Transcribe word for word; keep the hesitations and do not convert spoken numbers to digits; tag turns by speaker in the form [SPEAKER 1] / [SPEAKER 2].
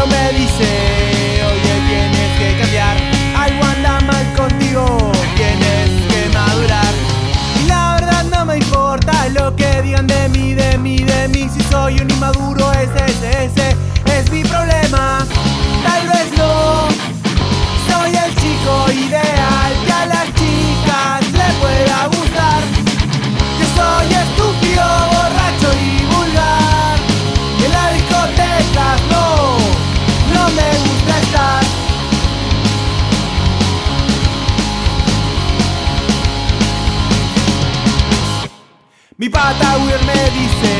[SPEAKER 1] Solo me dice, oye, tienes que cambiar, algo anda mal contigo, tienes que madurar. Y la verdad no me importa lo que digan de mí, de mí, de mí. Si soy un inmaduro, ese, ese, ese es mi problema. Tal vez no soy el chico ideal que a las chicas le pueda gustar. Yo soy estúpido, borracho y vulgar. En la discoteca no, no me gusta estar. Mi pata Weir me dice,